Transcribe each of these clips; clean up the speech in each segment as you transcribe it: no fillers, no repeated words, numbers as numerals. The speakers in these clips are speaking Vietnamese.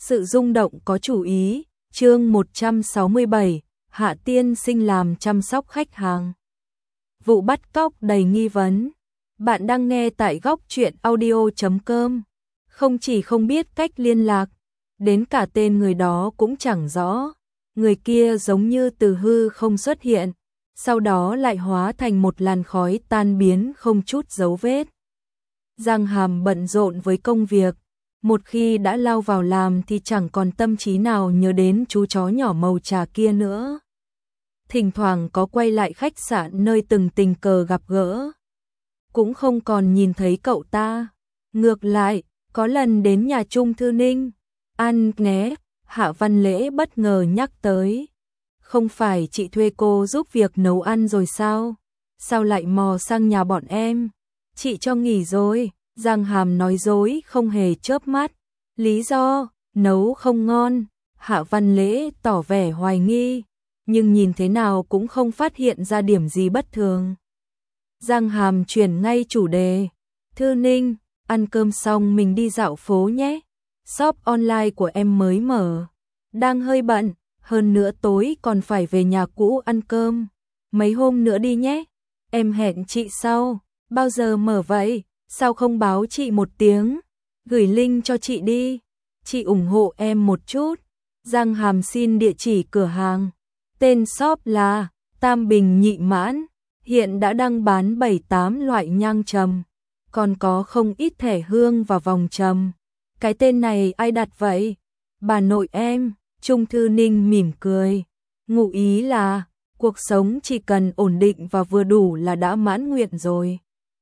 Sự rung động có chủ ý, chương 167, Hạ tiên sinh làm chăm sóc khách hàng. Vụ bắt cóc đầy nghi vấn. Bạn đang nghe tại góc truyện audio.com. Không chỉ không biết cách liên lạc, đến cả tên người đó cũng chẳng rõ. Người kia giống như từ hư không xuất hiện, sau đó lại hóa thành một làn khói tan biến không chút dấu vết. Giang Hàm bận rộn với công việc. Một khi đã lao vào làm thì chẳng còn tâm trí nào nhớ đến chú chó nhỏ màu trà kia nữa. Thỉnh thoảng có quay lại khách sạn nơi từng tình cờ gặp gỡ, cũng không còn nhìn thấy cậu ta. Ngược lại, có lần đến nhà Trung Thư Ninh ăn nghé, Hạ Văn Lễ bất ngờ nhắc tới. Không phải chị thuê cô giúp việc nấu ăn rồi sao? Sao lại mò sang nhà bọn em? Chị cho nghỉ rồi. Giang Hàm nói dối không hề chớp mắt. Lý do, nấu không ngon. Hạ Văn Lễ tỏ vẻ hoài nghi, nhưng nhìn thế nào cũng không phát hiện ra điểm gì bất thường. Giang Hàm chuyển ngay chủ đề. Thư Ninh, ăn cơm xong mình đi dạo phố nhé. Shop online của em mới mở. Đang hơi bận, hơn nữa tối còn phải về nhà cũ ăn cơm. Mấy hôm nữa đi nhé. Em hẹn chị sau. Bao giờ mở vậy? Sao không báo chị một tiếng? Gửi link cho chị đi. Chị ủng hộ em một chút. Giang Hàm xin địa chỉ cửa hàng. Tên shop là Tam Bình Nhị Mãn. Hiện đã đăng bán 7-8 loại nhang trầm, còn có không ít thẻ hương và vòng trầm. Cái tên này ai đặt vậy? Bà nội em. Trung Thư Ninh mỉm cười. Ngụ ý là cuộc sống chỉ cần ổn định và vừa đủ là đã mãn nguyện rồi.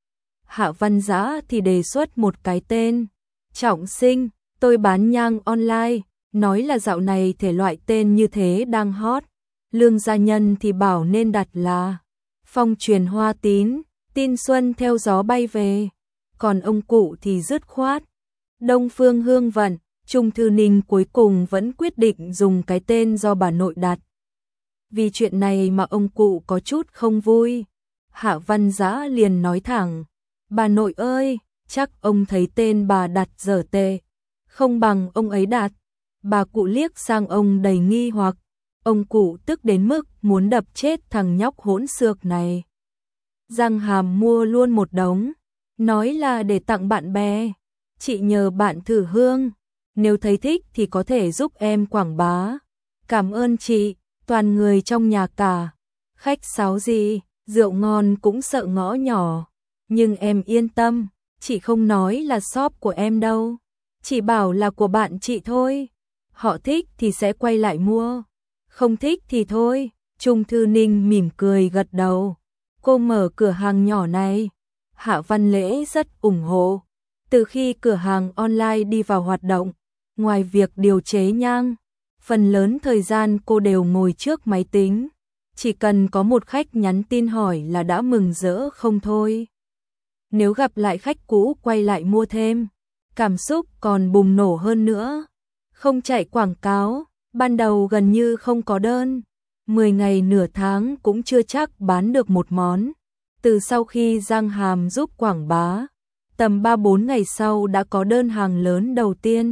Hạ Văn Dã thì đề xuất một cái tên. Trọng Sinh, tôi bán nhang online, nói là dạo này thể loại tên như thế đang hot. Lương Gia Nhân thì bảo nên đặt là Phong Truyền Hoa Tín, tin xuân theo gió bay về. Còn ông cụ thì dứt khoát Đông Phương Hương Vận. Trung Thư Ninh cuối cùng vẫn quyết định dùng cái tên do bà nội đặt. Vì chuyện này mà ông cụ có chút không vui. Hạ Văn Dã liền nói thẳng. Bà nội ơi, chắc ông thấy tên bà đặt dở tệ, không bằng ông ấy đặt. Bà cụ liếc sang ông đầy nghi hoặc. Ông cụ tức đến mức muốn đập chết thằng nhóc hỗn xược này. Giang Hàm mua luôn một đống, nói là để tặng bạn bè. Chị nhờ bạn thử hương, nếu thấy thích thì có thể giúp em quảng bá. Cảm ơn chị, toàn người trong nhà cả. Khách sáo gì, rượu ngon cũng sợ ngõ nhỏ. Nhưng em yên tâm, chị không nói là shop của em đâu. Chỉ bảo là của bạn chị thôi. Họ thích thì sẽ quay lại mua, không thích thì thôi. Trung Thư Ninh mỉm cười gật đầu. Cô mở cửa hàng nhỏ này, Hạ Văn Lễ rất ủng hộ. Từ khi cửa hàng online đi vào hoạt động, ngoài việc điều chế nhang, phần lớn thời gian cô đều ngồi trước máy tính. Chỉ cần có một khách nhắn tin hỏi là đã mừng rỡ không thôi. Nếu gặp lại khách cũ quay lại mua thêm, cảm xúc còn bùng nổ hơn nữa. Không chạy quảng cáo, ban đầu gần như không có đơn. 10 ngày nửa tháng cũng chưa chắc bán được một món. Từ sau khi Giang Hàm giúp quảng bá, tầm 3-4 ngày sau đã có đơn hàng lớn đầu tiên.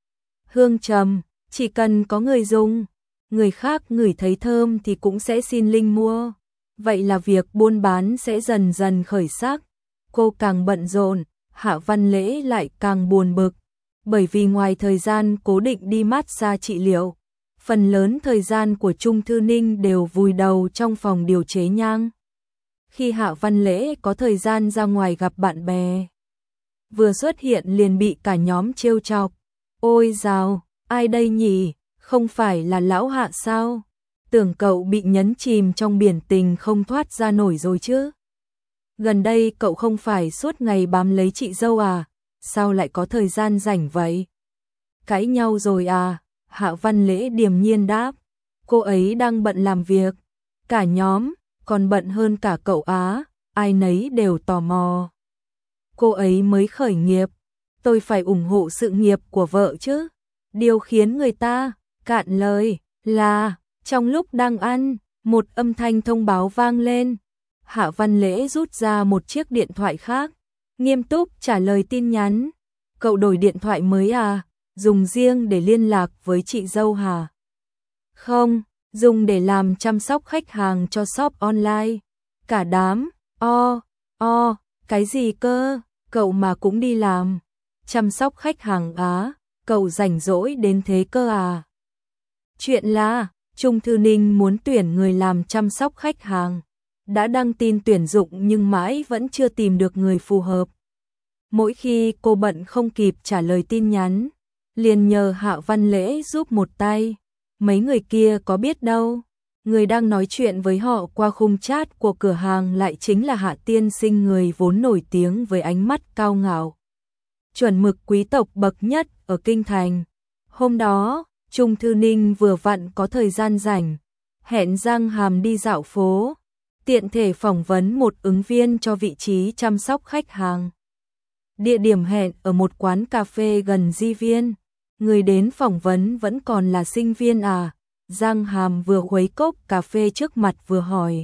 Hương trầm, chỉ cần có người dùng, người khác ngửi thấy thơm thì cũng sẽ xin link mua. Vậy là việc buôn bán sẽ dần dần khởi sắc. Cô càng bận rộn, Hạ Văn Lễ lại càng buồn bực. Bởi vì ngoài thời gian cố định đi massage trị liệu, phần lớn thời gian của Trung Thư Ninh đều vùi đầu trong phòng điều chế nhang. Khi Hạ Văn Lễ có thời gian ra ngoài gặp bạn bè, vừa xuất hiện liền bị cả nhóm trêu chọc. Ôi dào, ai đây nhỉ? Không phải là lão Hạ sao? Tưởng cậu bị nhấn chìm trong biển tình không thoát ra nổi rồi chứ? Gần đây cậu không phải suốt ngày bám lấy chị dâu à? Sao lại có thời gian rảnh vậy? Cãi nhau rồi à? Hạ Văn Lễ điềm nhiên đáp. Cô ấy đang bận làm việc. Cả nhóm, còn bận hơn cả cậu á. Ai nấy đều tò mò. Cô ấy mới khởi nghiệp. Tôi phải ủng hộ sự nghiệp của vợ chứ. Điều khiến người ta cạn lời là trong lúc đang ăn, một âm thanh thông báo vang lên. Hạ Văn Lễ rút ra một chiếc điện thoại khác, nghiêm túc trả lời tin nhắn. Cậu đổi điện thoại mới à? dùng riêng để liên lạc với chị dâu hả? Không, dùng để làm chăm sóc khách hàng cho shop online. Cả đám, cái gì cơ, cậu mà cũng đi làm. Chăm sóc khách hàng á, cậu rảnh rỗi đến thế cơ à? Chuyện là, Trung Thư Ninh muốn tuyển người làm chăm sóc khách hàng. Đã đăng tin tuyển dụng nhưng mãi vẫn chưa tìm được người phù hợp. Mỗi khi cô bận không kịp trả lời tin nhắn, liền nhờ Hạ Văn Lễ giúp một tay. Mấy người kia có biết đâu, người đang nói chuyện với họ qua khung chat của cửa hàng lại chính là Hạ tiên sinh, người vốn nổi tiếng với ánh mắt cao ngạo, chuẩn mực quý tộc bậc nhất ở kinh thành. Hôm đó, Trung Thư Ninh vừa vặn có thời gian rảnh, hẹn Giang Hàm đi dạo phố, tiện thể phỏng vấn một ứng viên cho vị trí chăm sóc khách hàng. Địa điểm hẹn ở một quán cà phê gần Di Viên. Người đến phỏng vấn vẫn còn là sinh viên à? Giang Hàm vừa khuấy cốc cà phê trước mặt vừa hỏi.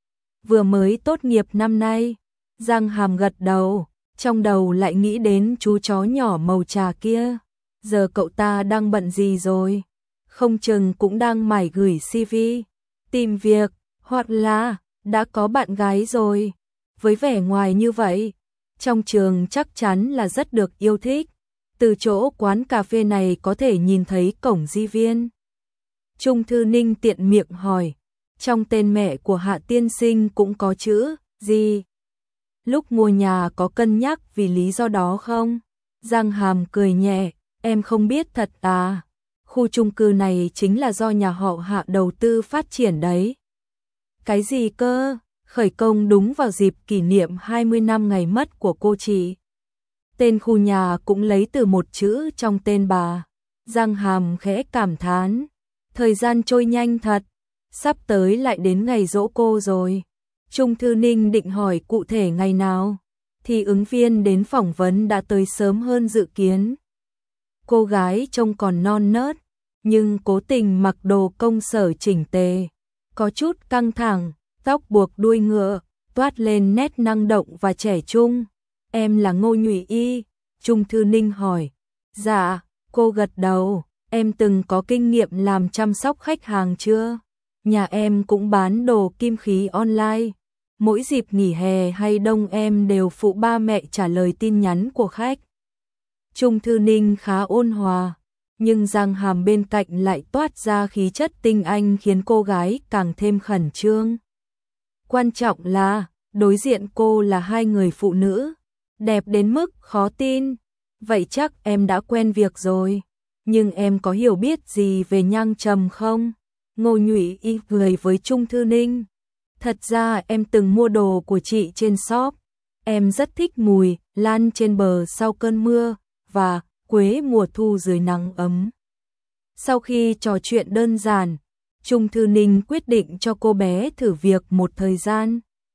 Vừa mới tốt nghiệp năm nay. Giang Hàm gật đầu, trong đầu lại nghĩ đến chú chó nhỏ màu trà kia. Giờ cậu ta đang bận gì rồi? Không chừng cũng đang mải gửi CV, tìm việc, hoặc là đã có bạn gái rồi. Với vẻ ngoài như vậy, trong trường chắc chắn là rất được yêu thích. Từ chỗ quán cà phê này có thể nhìn thấy cổng Di Viên. Trung Thư Ninh tiện miệng hỏi, trong tên mẹ của Hạ tiên sinh cũng có chữ gì? Lúc mua nhà có cân nhắc vì lý do đó không? Giang Hàm cười nhẹ, em không biết thật à? Khu chung cư này chính là do nhà họ Hạ đầu tư phát triển đấy. Cái gì cơ? Khởi công đúng vào dịp kỷ niệm 20 năm ngày mất của cô chị. Tên khu nhà cũng lấy từ một chữ trong tên bà. Giang Hàm khẽ cảm thán, thời gian trôi nhanh thật, sắp tới lại đến ngày giỗ cô rồi. Trung Thư Ninh định hỏi cụ thể ngày nào, thì ứng viên đến phỏng vấn đã tới sớm hơn dự kiến. Cô gái trông còn non nớt, nhưng cố tình mặc đồ công sở chỉnh tề, có chút căng thẳng, tóc buộc đuôi ngựa, toát lên nét năng động và trẻ trung. Em là Ngô Nhụy Y? Trung Thư Ninh hỏi. Dạ, cô gật đầu. Em từng có kinh nghiệm làm chăm sóc khách hàng chưa? Nhà em cũng bán đồ kim khí online. Mỗi dịp nghỉ hè hay đông em đều phụ ba mẹ trả lời tin nhắn của khách. Trung Thư Ninh khá ôn hòa, nhưng Giang Hàm bên cạnh lại toát ra khí chất tinh anh khiến cô gái càng thêm khẩn trương. Quan trọng là, đối diện cô là hai người phụ nữ, đẹp đến mức khó tin. Vậy chắc em đã quen việc rồi, nhưng em có hiểu biết gì về nhang trầm không? Ngô Nhụy Y cười với Trung Thư Ninh. Thật ra em từng mua đồ của chị trên shop. Em rất thích mùi lan trên bờ sau cơn mưa và quế mùa thu dưới nắng ấm. Sau khi trò chuyện đơn giản, Trung Thư Ninh quyết định cho cô bé thử việc một thời gian.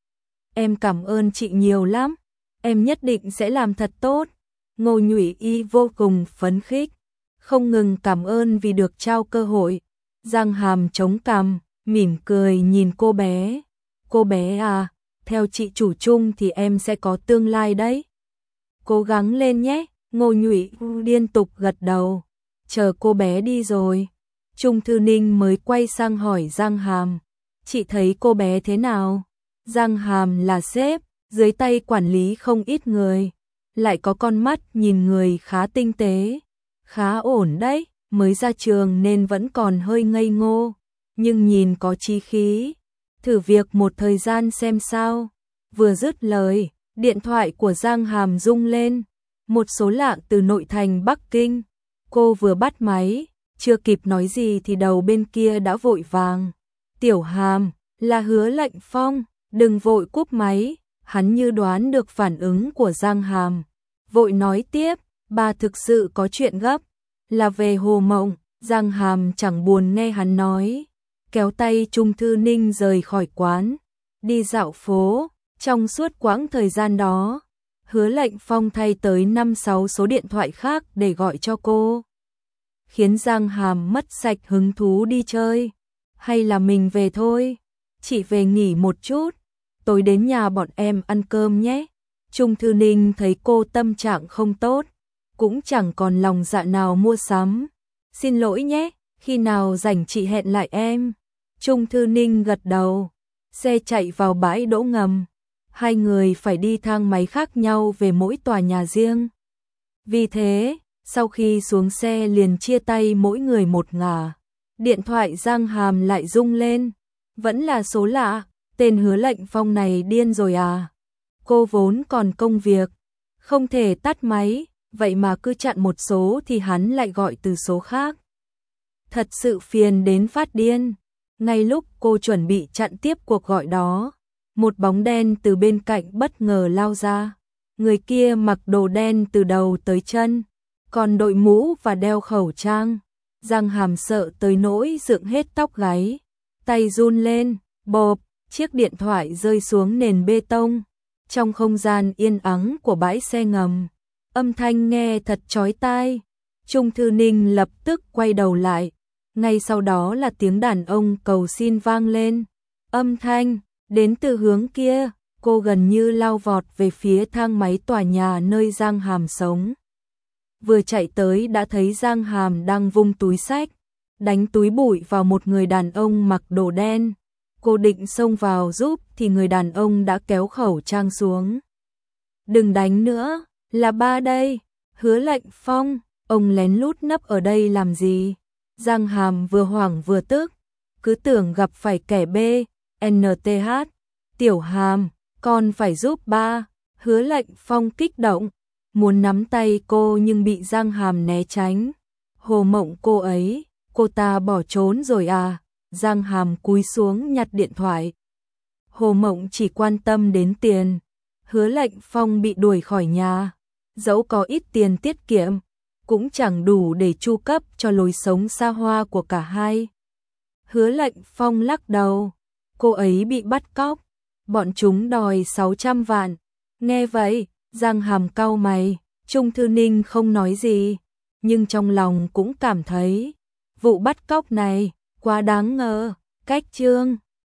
Em cảm ơn chị nhiều lắm, em nhất định sẽ làm thật tốt. Ngô Nhụy Y vô cùng phấn khích, không ngừng cảm ơn vì được trao cơ hội. Giang Hàm chống cằm, mỉm cười nhìn cô bé. Cô bé à, theo chị chủ Trung thì em sẽ có tương lai đấy. Cố gắng lên nhé. Ngô Nhụy liên tục gật đầu. Chờ cô bé đi rồi, Trung Thư Ninh mới quay sang hỏi Giang Hàm. Chị thấy cô bé thế nào? Giang Hàm là sếp, dưới tay quản lý không ít người, lại có con mắt nhìn người khá tinh tế, khá ổn đấy, mới ra trường nên vẫn còn hơi ngây ngô, nhưng nhìn có chí khí. Thử việc một thời gian xem sao. Vừa dứt lời, điện thoại của Giang Hàm rung lên, một số lạ từ nội thành Bắc Kinh. Cô vừa bắt máy, chưa kịp nói gì thì đầu bên kia đã vội vàng. Tiểu Hàm, là Hứa Lệnh Phong, đừng vội cúp máy. Hắn như đoán được phản ứng của Giang Hàm, vội nói tiếp, bà thực sự có chuyện gấp, là về Hồ Mộng. Giang Hàm chẳng buồn nghe hắn nói, kéo tay Trung Thư Ninh rời khỏi quán, đi dạo phố. Trong suốt quãng thời gian đó, Hứa Lệnh Phong thay tới 5-6 số điện thoại khác để gọi cho cô, khiến Giang Hàm mất sạch hứng thú đi chơi. Hay là mình về thôi, chỉ về nghỉ một chút, tối đến nhà bọn em ăn cơm nhé. Trung Thư Ninh thấy cô tâm trạng không tốt, cũng chẳng còn lòng dạ nào mua sắm. Xin lỗi nhé, khi nào rảnh chị hẹn lại em. Trung Thư Ninh gật đầu, xe chạy vào bãi đỗ ngầm. Hai người phải đi thang máy khác nhau về mỗi tòa nhà riêng. Vì thế, sau khi xuống xe liền chia tay mỗi người một ngả. Điện thoại Giang Hàm lại rung lên. Vẫn là số lạ, tên Hứa Lệnh Phong này điên rồi à? Cô vốn còn công việc, không thể tắt máy, vậy mà cứ chặn một số thì hắn lại gọi từ số khác. Thật sự phiền đến phát điên. Ngay lúc cô chuẩn bị chặn tiếp cuộc gọi đó, một bóng đen từ bên cạnh bất ngờ lao ra. Người kia mặc đồ đen từ đầu tới chân, còn đội mũ và đeo khẩu trang. Giang Hàm sợ tới nỗi dựng hết tóc gáy, tay run lên, bộp, chiếc điện thoại rơi xuống nền bê tông. Trong không gian yên ắng của bãi xe ngầm, âm thanh nghe thật chói tai. Trung Thư Ninh lập tức quay đầu lại, ngay sau đó là tiếng đàn ông cầu xin vang lên. Âm thanh đến từ hướng kia, cô gần như lao vọt về phía thang máy tòa nhà nơi Giang Hàm sống. Vừa chạy tới đã thấy Giang Hàm đang vung túi xách, đánh túi bụi vào một người đàn ông mặc đồ đen. Cô định xông vào giúp thì người đàn ông đã kéo khẩu trang xuống. Đừng đánh nữa, là ba đây, Hứa Lệnh Phong, ông lén lút nấp ở đây làm gì? Giang Hàm vừa hoảng vừa tức, cứ tưởng gặp phải kẻ bê, NTH, Tiểu Hàm, con phải giúp ba. Hứa Lệnh Phong kích động, muốn nắm tay cô nhưng bị Giang Hàm né tránh. Hồ Mộng cô ấy, cô ta bỏ trốn rồi à? Giang Hàm cúi xuống nhặt điện thoại. Hồ Mộng chỉ quan tâm đến tiền. Hứa Lệnh Phong bị đuổi khỏi nhà, dẫu có ít tiền tiết kiệm, cũng chẳng đủ để chu cấp cho lối sống xa hoa của cả hai. Hứa Lệnh Phong lắc đầu, cô ấy bị bắt cóc, bọn chúng đòi 600 vạn. Nghe vậy, Giang Hàm cau mày. Trung Thư Ninh không nói gì, nhưng trong lòng cũng cảm thấy vụ bắt cóc này quá đáng ngờ. Cách chương